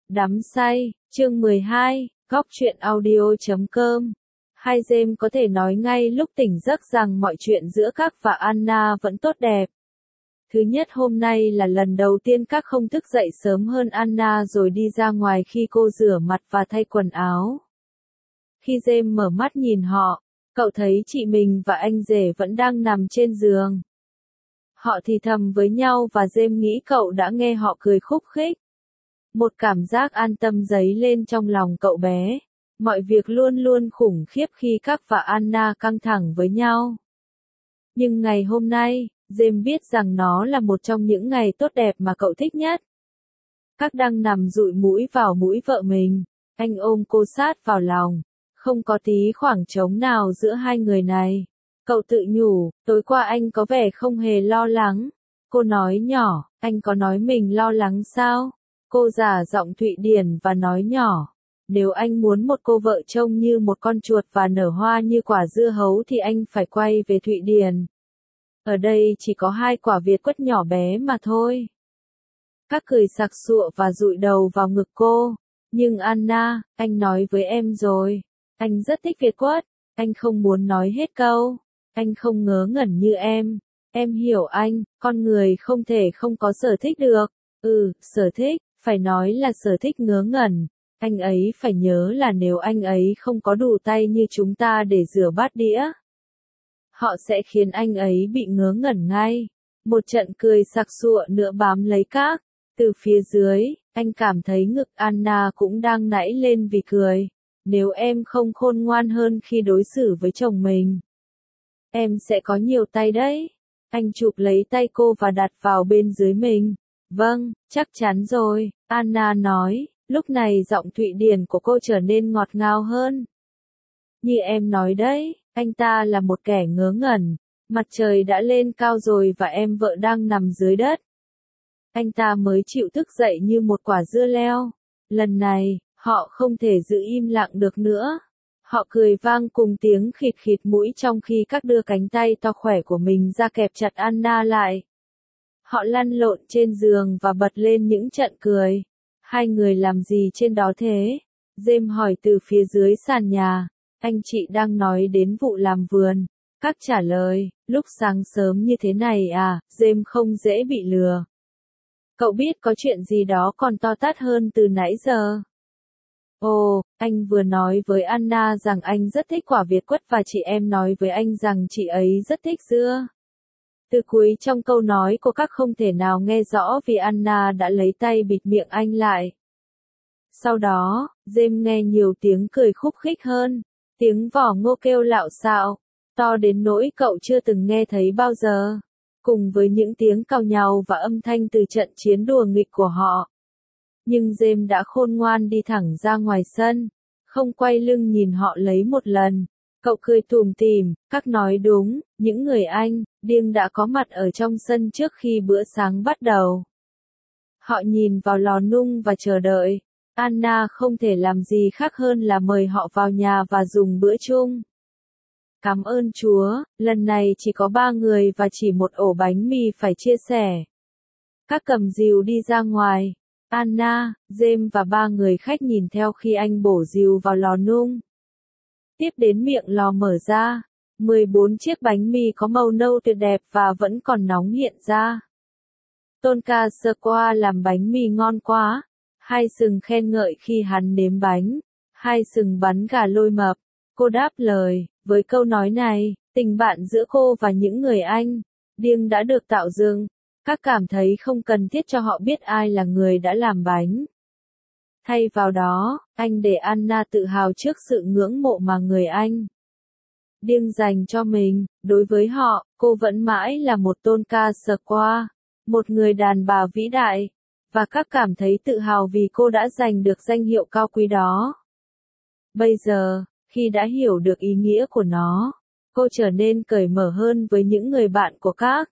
Đắm say, chương 12, góc truyện audio.com. Hai James có thể nói ngay lúc tỉnh giấc rằng mọi chuyện giữa các và Anna vẫn tốt đẹp. Thứ nhất, hôm nay là lần đầu tiên các không thức dậy sớm hơn Anna rồi đi ra ngoài khi cô rửa mặt và thay quần áo. Khi James mở mắt nhìn họ, cậu thấy chị mình và anh rể vẫn đang nằm trên giường. Họ thì thầm với nhau và James nghĩ cậu đã nghe họ cười khúc khích. Một cảm giác an tâm dấy lên trong lòng cậu bé. Mọi việc luôn luôn khủng khiếp khi các và Anna căng thẳng với nhau. Nhưng ngày hôm nay, James biết rằng nó là một trong những ngày tốt đẹp mà cậu thích nhất. Các đang nằm dụi mũi vào mũi vợ mình, anh ôm cô sát vào lòng. Không có tí khoảng trống nào giữa hai người này. Cậu tự nhủ, tối qua anh có vẻ không hề lo lắng. Cô nói nhỏ, anh có nói mình lo lắng sao? Cô giả giọng Thụy Điển và nói nhỏ, nếu anh muốn một cô vợ trông như một con chuột và nở hoa như quả dưa hấu thì anh phải quay về Thụy Điển. Ở đây chỉ có 2 quả Việt quất nhỏ bé mà thôi. Các cười sặc sụa và dụi đầu vào ngực cô. Nhưng Anna, anh nói với em rồi. Anh rất thích Việt quất. Anh không muốn nói hết câu. Anh không ngớ ngẩn như em. Em hiểu anh, con người không thể không có sở thích được. Sở thích, phải nói là sở thích ngớ ngẩn. Anh ấy phải nhớ là nếu anh ấy không có đủ tay như chúng ta để rửa bát đĩa, họ sẽ khiến anh ấy bị ngớ ngẩn ngay. Một trận cười sặc sụa nữa bám lấy các. Từ phía dưới, anh cảm thấy ngực Anna cũng đang nảy lên vì cười. Nếu em không khôn ngoan hơn khi đối xử với chồng mình, em sẽ có nhiều tay đấy. Anh chụp lấy tay cô và đặt vào bên dưới mình. Vâng, chắc chắn rồi, Anna nói. Lúc này giọng Thụy Điển của cô trở nên ngọt ngào hơn. Như em nói đấy, anh ta là một kẻ ngớ ngẩn. Mặt trời đã lên cao rồi và em vợ đang nằm dưới đất. Anh ta mới chịu thức dậy như một quả dưa leo. Lần này, họ không thể giữ im lặng được nữa. Họ cười vang cùng tiếng khịt khịt mũi trong khi các đưa cánh tay to khỏe của mình ra kẹp chặt Anna lại. Họ lăn lộn trên giường và bật lên những trận cười. Hai người làm gì trên đó thế? James hỏi từ phía dưới sàn nhà. Anh chị đang nói đến vụ làm vườn. Các trả lời, lúc sáng sớm như thế này à, James không dễ bị lừa. Cậu biết có chuyện gì đó còn to tát hơn từ nãy giờ. Ồ, anh vừa nói với Anna rằng anh rất thích quả Việt quất và chị em nói với anh rằng chị ấy rất thích dưa. Từ cuối trong câu nói của các không thể nào nghe rõ vì Anna đã lấy tay bịt miệng anh lại. Sau đó, James nghe nhiều tiếng cười khúc khích hơn, tiếng vỏ ngô kêu lạo xạo, to đến nỗi cậu chưa từng nghe thấy bao giờ, cùng với những tiếng cào nhàu và âm thanh từ trận chiến đùa nghịch của họ. Nhưng James đã khôn ngoan đi thẳng ra ngoài sân, không quay lưng nhìn họ lấy một lần. Cậu cười tủm tỉm, các nói đúng, những người Anh, điên đã có mặt ở trong sân trước khi bữa sáng bắt đầu. Họ nhìn vào lò nung và chờ đợi. Anna không thể làm gì khác hơn là mời họ vào nhà và dùng bữa chung. Cảm ơn Chúa, lần này chỉ có 3 người và chỉ một ổ bánh mì phải chia sẻ. Các cầm rìu đi ra ngoài. Anna, James và 3 người khách nhìn theo khi anh bổ rìu vào lò nung. Tiếp đến miệng lò mở ra, 14 chiếc bánh mì có màu nâu tuyệt đẹp và vẫn còn nóng hiện ra. Tonka sơ qua làm bánh mì ngon quá. Hai sừng khen ngợi khi hắn nếm bánh. Hai sừng bắn gà lôi mập. Cô đáp lời, với câu nói này, tình bạn giữa cô và những người Anh, điên đã được tạo dựng. Các cảm thấy không cần thiết cho họ biết ai là người đã làm bánh. Thay vào đó, anh để Anna tự hào trước sự ngưỡng mộ mà người Anh điên dành cho mình. Đối với họ, cô vẫn mãi là một Tonka sơ qua, một người đàn bà vĩ đại. Và các cảm thấy tự hào vì cô đã giành được danh hiệu cao quý đó. Bây giờ, khi đã hiểu được ý nghĩa của nó, cô trở nên cởi mở hơn với những người bạn của các.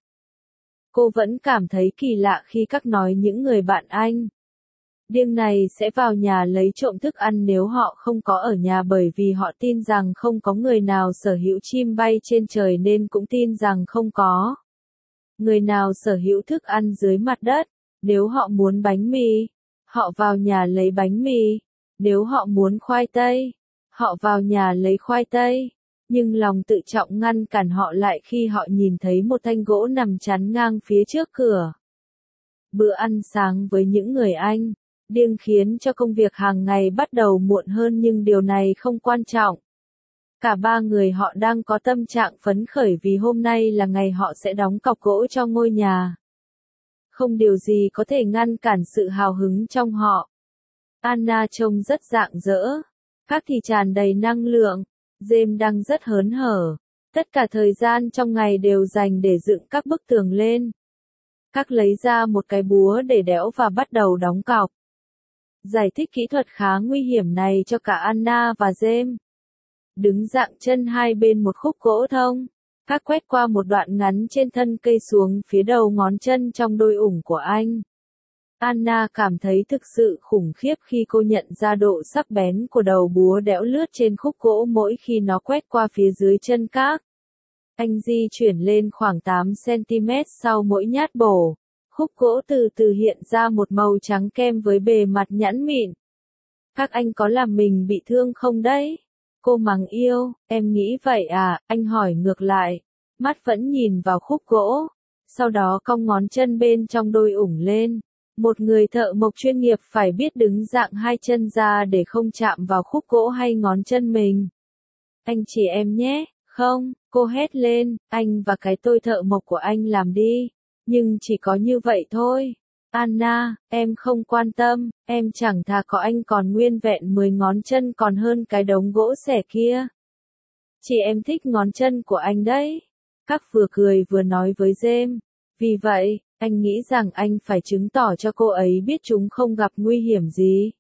Cô vẫn cảm thấy kỳ lạ khi các nói những người bạn Anh điên này sẽ vào nhà lấy trộm thức ăn nếu họ không có ở nhà, bởi vì họ tin rằng không có người nào sở hữu chim bay trên trời nên cũng tin rằng không có người nào sở hữu thức ăn dưới mặt đất. Nếu họ muốn bánh mì, họ vào nhà lấy bánh mì. Nếu họ muốn khoai tây, họ vào nhà lấy khoai tây. Nhưng lòng tự trọng ngăn cản họ lại khi họ nhìn thấy một thanh gỗ nằm chắn ngang phía trước cửa. Bữa ăn sáng với những người Anh, điên khiến cho công việc hàng ngày bắt đầu muộn hơn nhưng điều này không quan trọng. Cả ba người họ đang có tâm trạng phấn khởi vì hôm nay là ngày họ sẽ đóng cọc gỗ cho ngôi nhà. Không điều gì có thể ngăn cản sự hào hứng trong họ. Anna trông rất rạng rỡ. Các thì tràn đầy năng lượng. James đang rất hớn hở. Tất cả thời gian trong ngày đều dành để dựng các bức tường lên. Các lấy ra một cái búa để đẽo và bắt đầu đóng cọc. Giải thích kỹ thuật khá nguy hiểm này cho cả Anna và James. Đứng dạng chân hai bên một khúc gỗ thông. Các quét qua một đoạn ngắn trên thân cây xuống phía đầu ngón chân trong đôi ủng của anh. Anna cảm thấy thực sự khủng khiếp khi cô nhận ra độ sắc bén của đầu búa đẽo lướt trên khúc gỗ mỗi khi nó quét qua phía dưới chân các. Anh di chuyển lên khoảng 8 cm sau mỗi nhát bổ. Khúc gỗ từ từ hiện ra một màu trắng kem với bề mặt nhẵn mịn. Các anh có làm mình bị thương không đấy? Cô mắng yêu, em nghĩ vậy à, anh hỏi ngược lại. Mắt vẫn nhìn vào khúc gỗ. Sau đó cong ngón chân bên trong đôi ủng lên. Một người thợ mộc chuyên nghiệp phải biết đứng dạng hai chân ra để không chạm vào khúc gỗ hay ngón chân mình. Anh chỉ em nhé, không, cô hét lên, anh và cái tôi thợ mộc của anh làm đi. Nhưng chỉ có như vậy thôi. Anna, em không quan tâm, em chẳng thà có anh còn nguyên vẹn 10 ngón chân còn hơn cái đống gỗ xẻ kia. Chị em thích ngón chân của anh đấy. Các vừa cười vừa nói với James. Vì vậy, anh nghĩ rằng anh phải chứng tỏ cho cô ấy biết chúng không gặp nguy hiểm gì.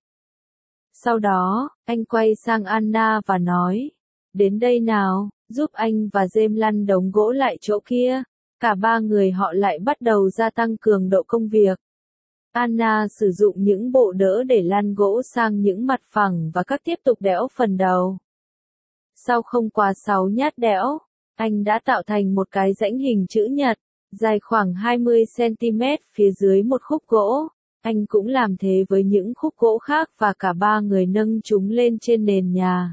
Sau đó, anh quay sang Anna và nói. Đến đây nào, giúp anh và James lăn đống gỗ lại chỗ kia. Cả ba người họ lại bắt đầu gia tăng cường độ công việc. Anna sử dụng những bộ đỡ để lăn gỗ sang những mặt phẳng và các tiếp tục đẽo phần đầu. Sau không quá 6 nhát đẽo, anh đã tạo thành một cái rãnh hình chữ nhật, dài khoảng 20 cm phía dưới một khúc gỗ. Anh cũng làm thế với những khúc gỗ khác và cả ba người nâng chúng lên trên nền nhà.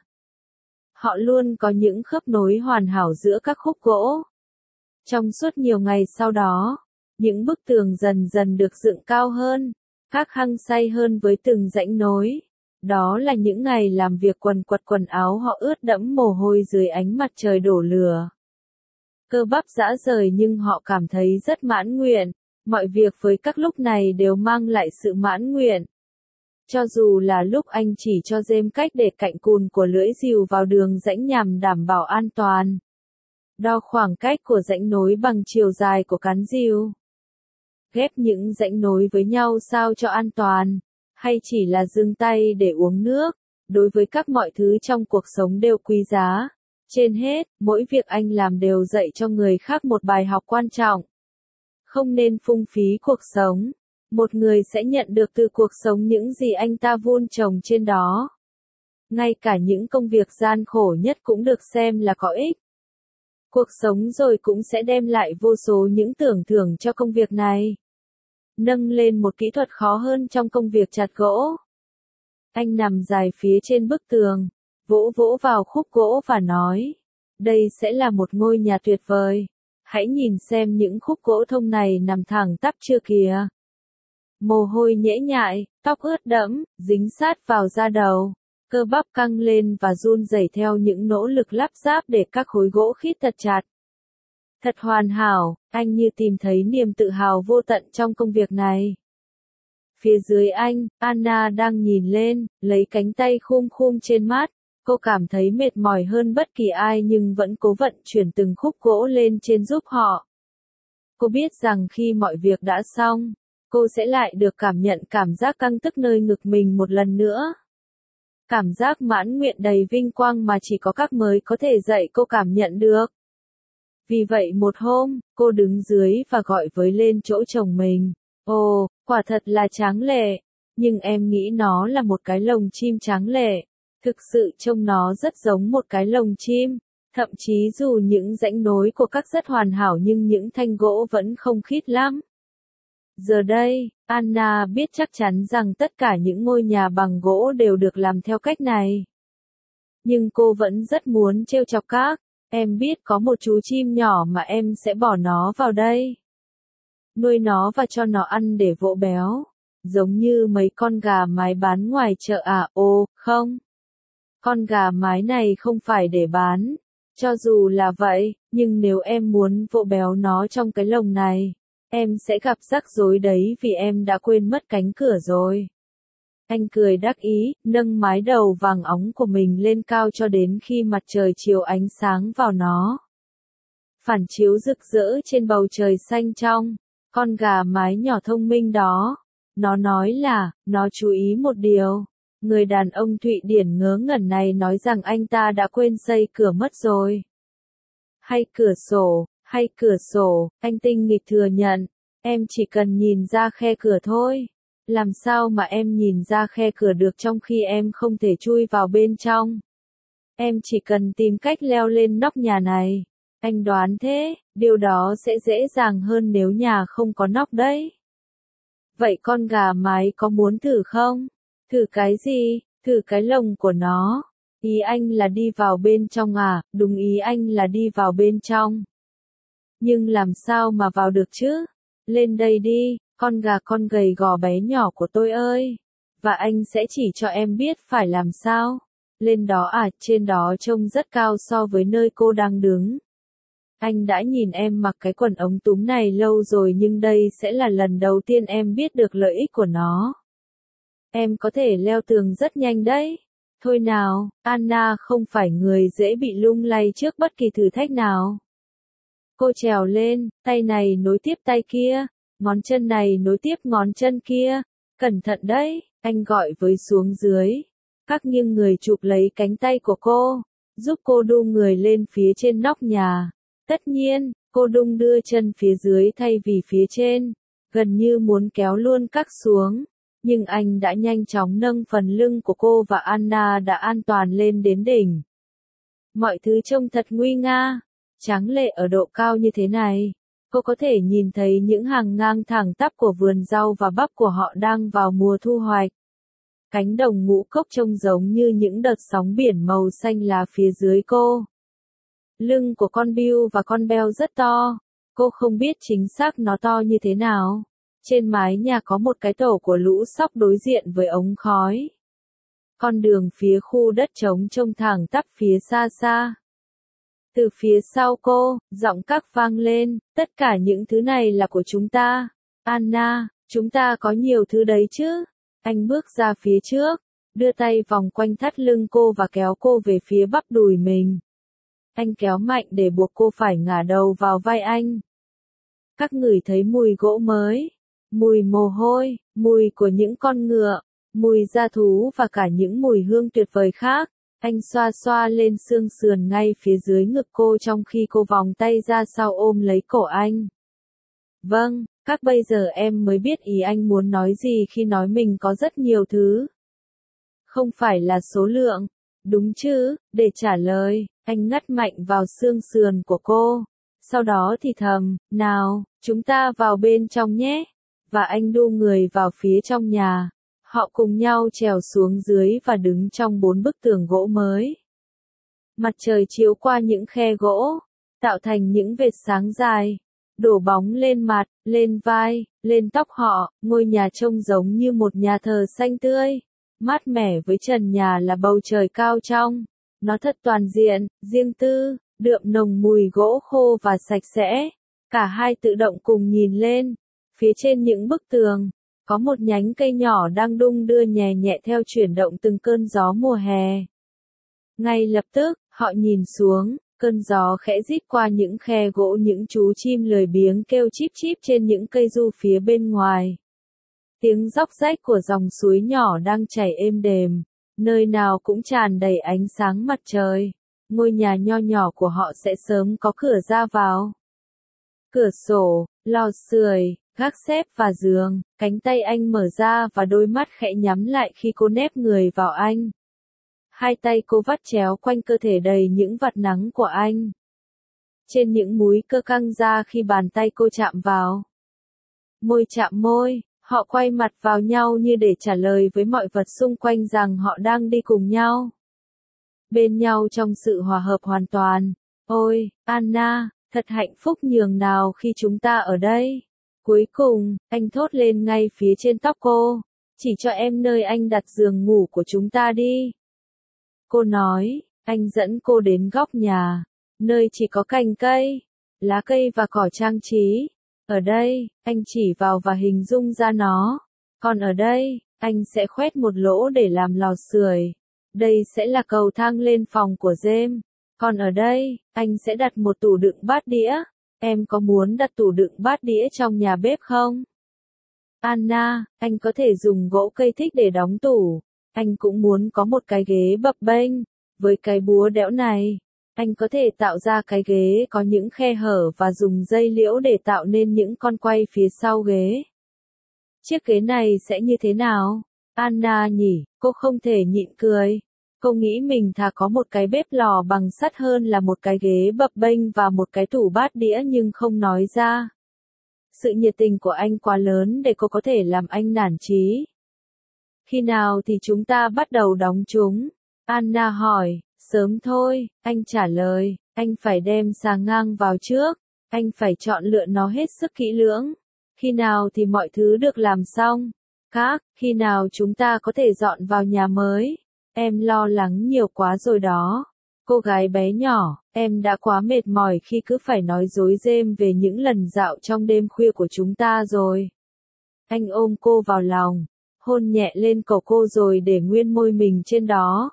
Họ luôn có những khớp nối hoàn hảo giữa các khúc gỗ. Trong suốt nhiều ngày sau đó, những bức tường dần dần được dựng cao hơn, các hăng say hơn với từng rãnh nối. Đó là những ngày làm việc quần quật quần áo họ ướt đẫm mồ hôi dưới ánh mặt trời đổ lửa. Cơ bắp rã rời nhưng họ cảm thấy rất mãn nguyện, mọi việc với các lúc này đều mang lại sự mãn nguyện. Cho dù là lúc anh chỉ cho James cách để cạnh cùn của lưỡi rìu vào đường rãnh nhằm đảm bảo an toàn. Đo khoảng cách của rãnh nối bằng chiều dài của cán rìu. Ghép những rãnh nối với nhau sao cho an toàn, hay chỉ là dừng tay để uống nước, đối với các mọi thứ trong cuộc sống đều quý giá. Trên hết, mỗi việc anh làm đều dạy cho người khác một bài học quan trọng. Không nên phung phí cuộc sống. Một người sẽ nhận được từ cuộc sống những gì anh ta vun trồng trên đó. Ngay cả những công việc gian khổ nhất cũng được xem là có ích. Cuộc sống rồi cũng sẽ đem lại vô số những tưởng thưởng cho công việc này. Nâng lên một kỹ thuật khó hơn trong công việc chặt gỗ. Anh nằm dài phía trên bức tường, vỗ vỗ vào khúc gỗ và nói, đây sẽ là một ngôi nhà tuyệt vời. Hãy nhìn xem những khúc gỗ thông này nằm thẳng tắp chưa kìa. Mồ hôi nhễ nhại, tóc ướt đẫm, dính sát vào da đầu. Cơ bắp căng lên và run rẩy theo những nỗ lực lắp ráp để các khối gỗ khít thật chặt. Thật hoàn hảo, anh như tìm thấy niềm tự hào vô tận trong công việc này. Phía dưới anh, Anna đang nhìn lên, lấy cánh tay khum khum trên mắt. Cô cảm thấy mệt mỏi hơn bất kỳ ai nhưng vẫn cố vận chuyển từng khúc gỗ lên trên giúp họ. Cô biết rằng khi mọi việc đã xong, cô sẽ lại được cảm nhận cảm giác căng tức nơi ngực mình một lần nữa. Cảm giác mãn nguyện đầy vinh quang mà chỉ có các mới có thể dạy cô cảm nhận được. Vì vậy một hôm, cô đứng dưới và gọi với lên chỗ chồng mình. Ồ, quả thật là tráng lệ. Nhưng em nghĩ nó là một cái lồng chim tráng lệ. Thực sự trông nó rất giống một cái lồng chim. Thậm chí dù những rãnh nối của các rất hoàn hảo nhưng những thanh gỗ vẫn không khít lắm. Giờ đây, Anna biết chắc chắn rằng tất cả những ngôi nhà bằng gỗ đều được làm theo cách này. Nhưng cô vẫn rất muốn trêu chọc các. Em biết có một chú chim nhỏ mà em sẽ bỏ nó vào đây. Nuôi nó và cho nó ăn để vỗ béo. Giống như mấy con gà mái bán ngoài chợ à? Ồ, không. Con gà mái này không phải để bán. Cho dù là vậy, nhưng nếu em muốn vỗ béo nó trong cái lồng này, em sẽ gặp rắc rối đấy vì em đã quên mất cánh cửa rồi. Anh cười đắc ý, nâng mái đầu vàng óng của mình lên cao cho đến khi mặt trời chiếu ánh sáng vào nó. Phản chiếu rực rỡ trên bầu trời xanh trong. Con gà mái nhỏ thông minh đó. Nó nói là, nó chú ý một điều. Người đàn ông Thụy Điển ngớ ngẩn này nói rằng anh ta đã quên xây cửa mất rồi. Hay cửa sổ, anh tinh nghịch thừa nhận. Em chỉ cần nhìn ra khe cửa thôi. Làm sao mà em nhìn ra khe cửa được trong khi em không thể chui vào bên trong? Em chỉ cần tìm cách leo lên nóc nhà này. Anh đoán thế, điều đó sẽ dễ dàng hơn nếu nhà không có nóc đấy. Vậy con gà mái có muốn thử không? Thử cái gì? Thử cái lồng của nó. Ý anh là đi vào bên trong à? Đúng, ý anh là đi vào bên trong. Nhưng làm sao mà vào được chứ? Lên đây đi, con gà con gầy gò bé nhỏ của tôi ơi. Và anh sẽ chỉ cho em biết phải làm sao. Lên đó à? Trên đó trông rất cao so với nơi cô đang đứng. Anh đã nhìn em mặc cái quần ống túm này lâu rồi nhưng đây sẽ là lần đầu tiên em biết được lợi ích của nó. Em có thể leo tường rất nhanh đấy. Thôi nào, Anna không phải người dễ bị lung lay trước bất kỳ thử thách nào. Cô trèo lên, tay này nối tiếp tay kia, ngón chân này nối tiếp ngón chân kia. Cẩn thận đấy, anh gọi với xuống dưới. Các nghiêng người chụp lấy cánh tay của cô, giúp cô đu người lên phía trên nóc nhà. Tất nhiên, cô đung đưa chân phía dưới thay vì phía trên, gần như muốn kéo luôn các xuống. Nhưng anh đã nhanh chóng nâng phần lưng của cô và Anna đã an toàn lên đến đỉnh. Mọi thứ trông thật nguy nga, tráng lệ ở độ cao như thế này. Cô có thể nhìn thấy những hàng ngang thẳng tắp của vườn rau và bắp của họ đang vào mùa thu hoạch. Cánh đồng ngũ cốc trông giống như những đợt sóng biển màu xanh lá phía dưới cô. Lưng của con Bill và con Bell rất to. Cô không biết chính xác nó to như thế nào. Trên mái nhà có một cái tổ của lũ sóc đối diện với ống khói. Con đường phía khu đất trống trông thẳng tắp phía xa xa. Từ phía sau cô, giọng các vang lên, tất cả những thứ này là của chúng ta. Anna, chúng ta có nhiều thứ đấy chứ. Anh bước ra phía trước, đưa tay vòng quanh thắt lưng cô và kéo cô về phía bắp đùi mình. Anh kéo mạnh để buộc cô phải ngả đầu vào vai anh. Các ngửi thấy mùi gỗ mới, mùi mồ hôi, mùi của những con ngựa, mùi da thú và cả những mùi hương tuyệt vời khác. Anh xoa xoa lên xương sườn ngay phía dưới ngực cô trong khi cô vòng tay ra sau ôm lấy cổ anh. Vâng, các bây giờ em mới biết ý anh muốn nói gì khi nói mình có rất nhiều thứ. Không phải là số lượng, đúng chứ? Để trả lời, anh ngắt mạnh vào xương sườn của cô. Sau đó thì thầm, nào, chúng ta vào bên trong nhé. Và anh đu người vào phía trong nhà. Họ cùng nhau trèo xuống dưới và đứng trong 4 bức tường gỗ mới. Mặt trời chiếu qua những khe gỗ, tạo thành những vệt sáng dài, đổ bóng lên mặt, lên vai, lên tóc họ. Ngôi nhà trông giống như một nhà thờ xanh tươi, mát mẻ với trần nhà là bầu trời cao trong. Nó thật toàn diện, riêng tư, đượm nồng mùi gỗ khô và sạch sẽ. Cả hai tự động cùng nhìn lên. Phía trên những bức tường, có một nhánh cây nhỏ đang đung đưa nhẹ nhẹ theo chuyển động từng cơn gió mùa hè. Ngay lập tức, họ nhìn xuống, cơn gió khẽ rít qua những khe gỗ, những chú chim lười biếng kêu chíp chíp trên những cây du phía bên ngoài. Tiếng róc rách của dòng suối nhỏ đang chảy êm đềm, nơi nào cũng tràn đầy ánh sáng mặt trời. Ngôi nhà nho nhỏ của họ sẽ sớm có cửa ra vào. Cửa sổ, lò sưởi, gác xếp và giường. Cánh tay anh mở ra và đôi mắt khẽ nhắm lại khi cô nép người vào anh. Hai tay cô vắt chéo quanh cơ thể đầy những vạt nắng của anh. Trên những múi cơ căng ra khi bàn tay cô chạm vào. Môi chạm môi, họ quay mặt vào nhau như để trả lời với mọi vật xung quanh rằng họ đang đi cùng nhau. Bên nhau trong sự hòa hợp hoàn toàn. Ôi, Anna, thật hạnh phúc nhường nào khi chúng ta ở đây. Cuối cùng, anh thốt lên ngay phía trên tóc cô. Chỉ cho em nơi anh đặt giường ngủ của chúng ta đi. Cô nói, anh dẫn cô đến góc nhà, nơi chỉ có cành cây, lá cây và cỏ trang trí. Ở đây, anh chỉ vào và hình dung ra nó. Còn ở đây, anh sẽ khoét một lỗ để làm lò sưởi. Đây sẽ là cầu thang lên phòng của James. Còn ở đây, anh sẽ đặt một tủ đựng bát đĩa. Em có muốn đặt tủ đựng bát đĩa trong nhà bếp không? Anna, anh có thể dùng gỗ cây thích để đóng tủ. Anh cũng muốn có một cái ghế bập bênh. Với cái búa đẽo này, anh có thể tạo ra cái ghế có những khe hở và dùng dây liễu để tạo nên những con quay phía sau ghế. Chiếc ghế này sẽ như thế nào? Anna nhỉ, cô không thể nhịn cười. Cô nghĩ mình thà có một cái bếp lò bằng sắt hơn là một cái ghế bập bênh và một cái tủ bát đĩa nhưng không nói ra. Sự nhiệt tình của anh quá lớn để cô có thể làm anh nản chí. Khi nào thì chúng ta bắt đầu đóng chúng? Anna hỏi, sớm thôi, anh trả lời, anh phải đem xà ngang vào trước, anh phải chọn lựa nó hết sức kỹ lưỡng. Khi nào thì mọi thứ được làm xong? Khi nào chúng ta có thể dọn vào nhà mới? Em lo lắng nhiều quá rồi đó. Cô gái bé nhỏ, em đã quá mệt mỏi khi cứ phải nói dối James về những lần dạo trong đêm khuya của chúng ta rồi. Anh ôm cô vào lòng, hôn nhẹ lên cổ cô rồi để nguyên môi mình trên đó.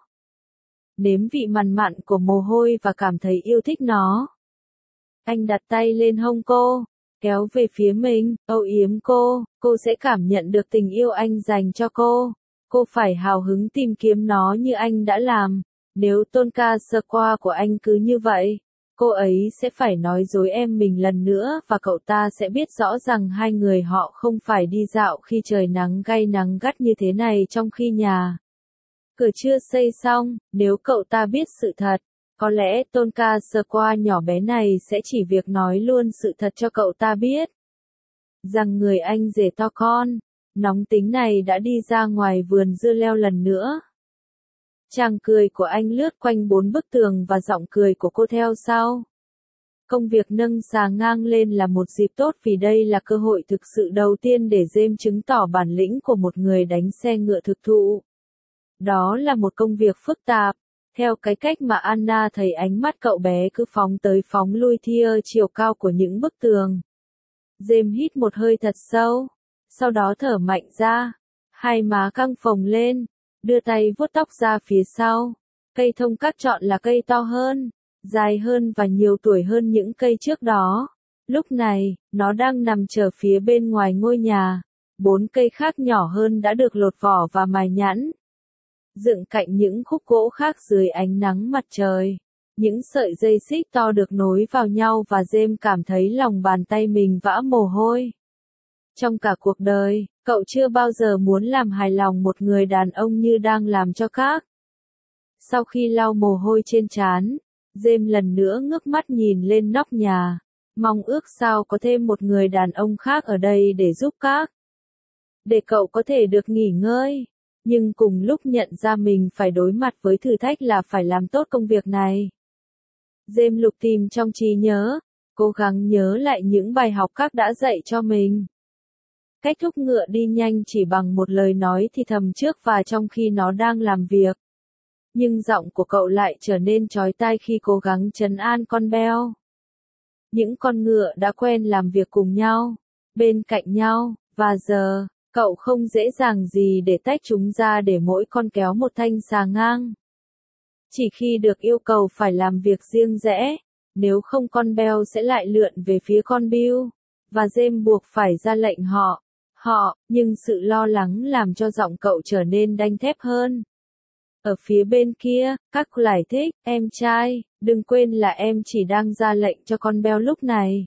Nếm vị mặn mặn của mồ hôi và cảm thấy yêu thích nó. Anh đặt tay lên hông cô, kéo về phía mình, âu yếm cô sẽ cảm nhận được tình yêu anh dành cho cô. Cô phải hào hứng tìm kiếm nó như anh đã làm. Nếu Tonka sơ qua của anh cứ như vậy, cô ấy sẽ phải nói dối em mình lần nữa và cậu ta sẽ biết rõ rằng hai người họ không phải đi dạo khi trời nắng gay nắng gắt như thế này trong khi nhà cửa chưa xây xong. Nếu cậu ta biết sự thật, có lẽ Tonka sơ qua nhỏ bé này sẽ chỉ việc nói luôn sự thật cho cậu ta biết. Rằng người anh rể to con, nóng tính này đã đi ra ngoài vườn dưa leo lần nữa. Chàng cười của anh lướt quanh 4 bức tường và giọng cười của cô theo sau. Công việc nâng xà ngang lên là một dịp tốt vì đây là cơ hội thực sự đầu tiên để James chứng tỏ bản lĩnh của một người đánh xe ngựa thực thụ. Đó là một công việc phức tạp, theo cái cách mà Anna thấy ánh mắt cậu bé cứ phóng tới phóng lui theo chiều cao của những bức tường. James hít một hơi thật sâu, sau đó thở mạnh ra, hai má căng phồng lên, đưa tay vuốt tóc ra phía sau. Cây thông cát chọn là cây to hơn, dài hơn và nhiều tuổi hơn những cây trước đó. Lúc này, nó đang nằm chờ phía bên ngoài ngôi nhà. 4 cây khác nhỏ hơn đã được lột vỏ và mài nhẵn, dựng cạnh những khúc gỗ khác dưới ánh nắng mặt trời. Những sợi dây xích to được nối vào nhau và James cảm thấy lòng bàn tay mình vã mồ hôi. Trong cả cuộc đời, cậu chưa bao giờ muốn làm hài lòng một người đàn ông như đang làm cho các. Sau khi lau mồ hôi trên trán, James lần nữa ngước mắt nhìn lên nóc nhà, mong ước sao có thêm một người đàn ông khác ở đây để giúp các. Để cậu có thể được nghỉ ngơi, nhưng cùng lúc nhận ra mình phải đối mặt với thử thách là phải làm tốt công việc này. James lục tìm trong trí nhớ, cố gắng nhớ lại những bài học các đã dạy cho mình. Cách thúc ngựa đi nhanh chỉ bằng một lời nói thì thầm trước và trong khi nó đang làm việc. Nhưng giọng của cậu lại trở nên chói tai khi cố gắng trấn an con beo. Những con ngựa đã quen làm việc cùng nhau, bên cạnh nhau, và giờ, cậu không dễ dàng gì để tách chúng ra để mỗi con kéo một thanh xà ngang. Chỉ khi được yêu cầu phải làm việc riêng rẽ, nếu không con beo sẽ lại lượn về phía con Bill, và James buộc phải ra lệnh họ, nhưng sự lo lắng làm cho giọng cậu trở nên đanh thép hơn. Ở phía bên kia, các giải thích, em trai, đừng quên là em chỉ đang ra lệnh cho con beo lúc này.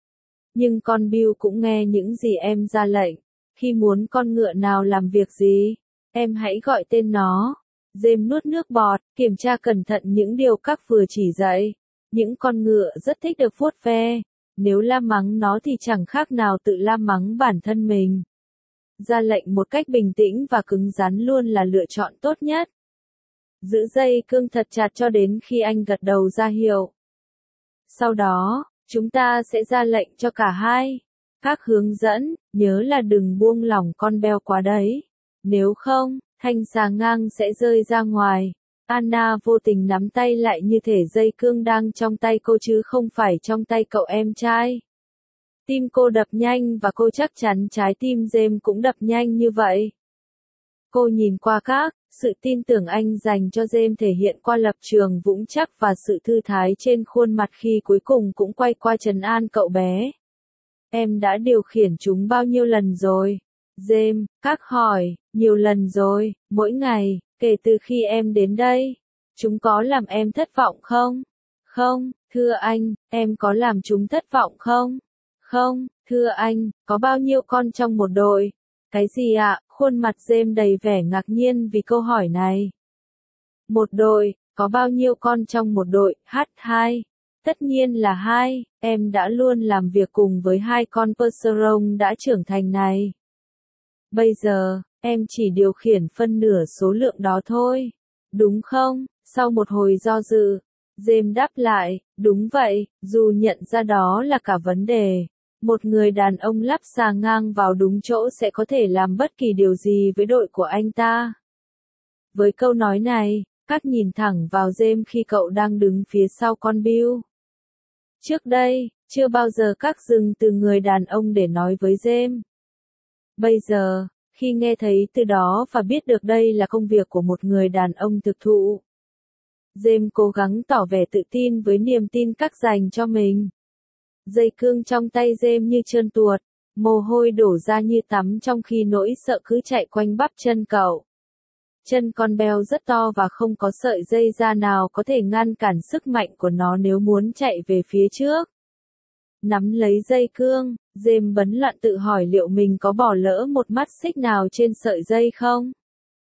Nhưng con Bill cũng nghe những gì em ra lệnh. Khi muốn con ngựa nào làm việc gì, em hãy gọi tên nó. James nuốt nước bọt, kiểm tra cẩn thận những điều các vừa chỉ dạy. Những con ngựa rất thích được vuốt ve, Nếu la mắng nó thì chẳng khác nào tự la mắng bản thân mình. Ra lệnh một cách bình tĩnh và cứng rắn luôn là lựa chọn tốt nhất. Giữ dây cương thật chặt cho đến khi anh gật đầu ra hiệu. Sau đó, chúng ta sẽ ra lệnh cho cả hai. Các hướng dẫn, nhớ là đừng buông lỏng con beo quá đấy. Nếu không, thanh xà ngang sẽ rơi ra ngoài. Anna vô tình nắm tay lại như thể dây cương đang trong tay cô chứ không phải trong tay cậu em trai. Tim cô đập nhanh và cô chắc chắn trái tim James cũng đập nhanh như vậy. Cô nhìn qua các, sự tin tưởng anh dành cho James thể hiện qua lập trường vững chắc và sự thư thái trên khuôn mặt khi cuối cùng cũng quay qua trấn an cậu bé. Em đã điều khiển chúng bao nhiêu lần rồi? James, các hỏi, nhiều lần rồi, mỗi ngày, kể từ khi em đến đây. Chúng có làm em thất vọng không? Không, thưa anh, em có làm chúng thất vọng không? Không, thưa anh, có bao nhiêu con trong một đội? Cái gì ạ? Khuôn mặt James đầy vẻ ngạc nhiên vì câu hỏi này. Một đội, có bao nhiêu con trong một đội? H2. Tất nhiên là 2, em đã luôn làm việc cùng với 2 con Percheron đã trưởng thành này. Bây giờ, em chỉ điều khiển phân nửa số lượng đó thôi. Đúng không? Sau một hồi do dự, James đáp lại, đúng vậy, dù nhận ra đó là cả vấn đề. Một người đàn ông lắp xà ngang vào đúng chỗ sẽ có thể làm bất kỳ điều gì với đội của anh ta. Với câu nói này, Cát nhìn thẳng vào James khi cậu đang đứng phía sau con Bill. Trước đây, chưa bao giờ Cát dừng từ người đàn ông để nói với James. Bây giờ, khi nghe thấy từ đó và biết được đây là công việc của một người đàn ông thực thụ, James cố gắng tỏ vẻ tự tin với niềm tin Cát dành cho mình. Dây cương trong tay James như trơn tuột, mồ hôi đổ ra như tắm trong khi nỗi sợ cứ chạy quanh bắp chân cậu. Chân con beo rất to và không có sợi dây da nào có thể ngăn cản sức mạnh của nó nếu muốn chạy về phía trước. Nắm lấy dây cương, James bấn loạn tự hỏi liệu mình có bỏ lỡ một mắt xích nào trên sợi dây không?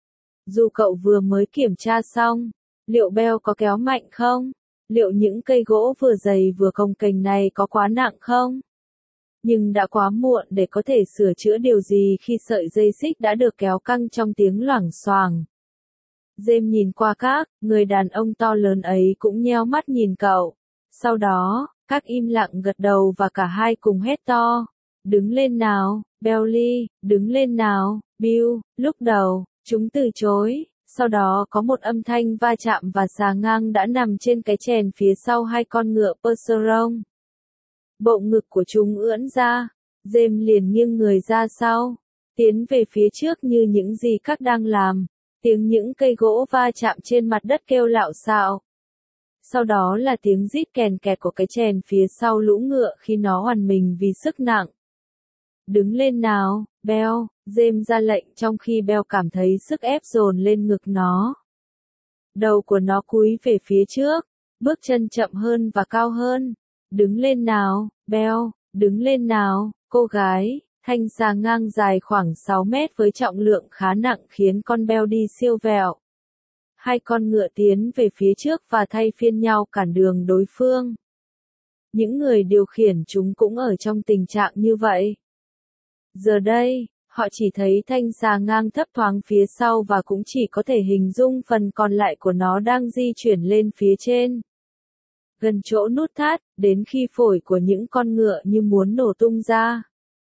Dù cậu vừa mới kiểm tra xong, liệu beo có kéo mạnh không? Liệu những cây gỗ vừa dày vừa cồng kềnh này có quá nặng không? Nhưng đã quá muộn để có thể sửa chữa điều gì khi sợi dây xích đã được kéo căng trong tiếng loảng xoảng. James nhìn qua các, người đàn ông to lớn ấy cũng nheo mắt nhìn cậu. Sau đó, các im lặng gật đầu và cả hai cùng hét to. Đứng lên nào, Belly, đứng lên nào, Bill. Lúc đầu, chúng từ chối. Sau đó có một âm thanh va chạm và xà ngang đã nằm trên cái chèn phía sau 2 con ngựa Percheron. Bộ ngực của chúng ưỡn ra, James liền nghiêng người ra sau, tiến về phía trước như những gì các đang làm. Tiếng những cây gỗ va chạm trên mặt đất kêu lạo xạo. Sau đó là tiếng rít kèn kẹt của cái chèn phía sau lũ ngựa khi nó oằn mình vì sức nặng. Đứng lên nào, Bell, James ra lệnh trong khi Bell cảm thấy sức ép dồn lên ngực nó. Đầu của nó cúi về phía trước, bước chân chậm hơn và cao hơn. Đứng lên nào, Bell, đứng lên nào, cô gái. Thanh xà ngang dài khoảng 6 mét với trọng lượng khá nặng khiến con Bell đi siêu vẹo. 2 con ngựa tiến về phía trước và thay phiên nhau cản đường đối phương. Những người điều khiển chúng cũng ở trong tình trạng như vậy. Giờ đây, họ chỉ thấy thanh xà ngang thấp thoáng phía sau và cũng chỉ có thể hình dung phần còn lại của nó đang di chuyển lên phía trên. Gần chỗ nút thắt, đến khi phổi của những con ngựa như muốn nổ tung ra.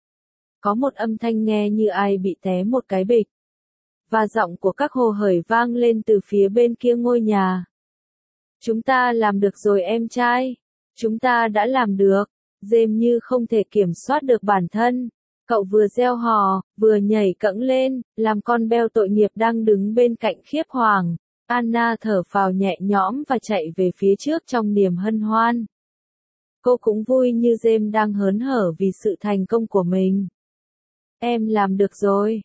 Có một âm thanh nghe như ai bị té một cái bịch. Và giọng của các hồ hởi vang lên từ phía bên kia ngôi nhà. Chúng ta làm được rồi em trai. Chúng ta đã làm được. James như không thể kiểm soát được bản thân. Cậu vừa reo hò, vừa nhảy cẫng lên, làm con Bell tội nghiệp đang đứng bên cạnh khiếp hoàng. Anna thở phào nhẹ nhõm và chạy về phía trước trong niềm hân hoan. Cô cũng vui như James đang hớn hở vì sự thành công của mình. Em làm được rồi,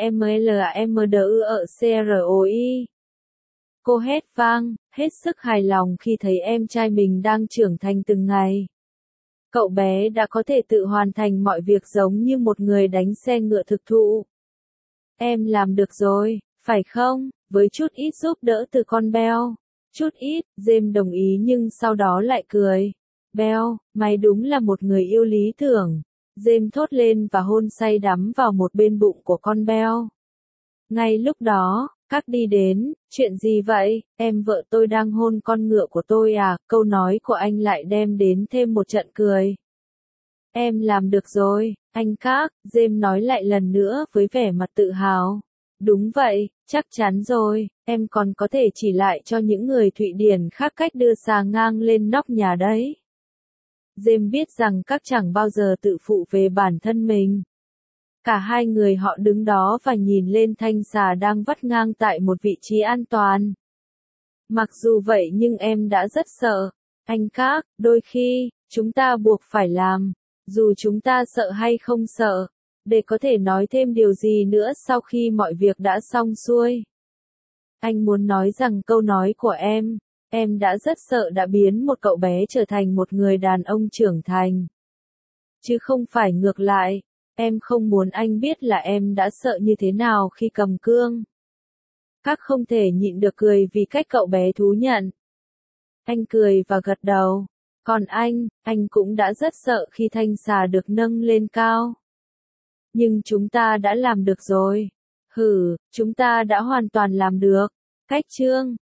EMLAMDUECROI. Cô hét vang, hết sức hài lòng khi thấy em trai mình đang trưởng thành từng ngày. Cậu bé đã có thể tự hoàn thành mọi việc giống như một người đánh xe ngựa thực thụ. Em làm được rồi, phải không? Với chút ít giúp đỡ từ con Bell. Chút ít, James đồng ý nhưng sau đó lại cười. Beo, mày đúng là một người yêu lý tưởng. James thốt lên và hôn say đắm vào một bên bụng của con Beo. Ngay lúc đó, các đi đến, chuyện gì vậy, em vợ tôi đang hôn con ngựa của tôi à, câu nói của anh lại đem đến thêm một trận cười. Em làm được rồi, anh các, James nói lại lần nữa với vẻ mặt tự hào. Đúng vậy, chắc chắn rồi, em còn có thể chỉ lại cho những người Thụy Điển khác cách đưa xà ngang lên nóc nhà đấy. James biết rằng các chẳng bao giờ tự phụ về bản thân mình. Cả hai người họ đứng đó và nhìn lên thanh xà đang vắt ngang tại một vị trí an toàn. Mặc dù vậy nhưng em đã rất sợ. Anh các, đôi khi, chúng ta buộc phải làm, dù chúng ta sợ hay không sợ, để có thể nói thêm điều gì nữa sau khi mọi việc đã xong xuôi. Anh muốn nói rằng câu nói của em đã rất sợ đã biến một cậu bé trở thành một người đàn ông trưởng thành. Chứ không phải ngược lại. Em không muốn anh biết là em đã sợ như thế nào khi cầm cương. Các không thể nhịn được cười vì cách cậu bé thú nhận. Anh cười và gật đầu. Còn anh cũng đã rất sợ khi thanh xà được nâng lên cao. Nhưng chúng ta đã làm được rồi. Chúng ta đã hoàn toàn làm được. Cách chương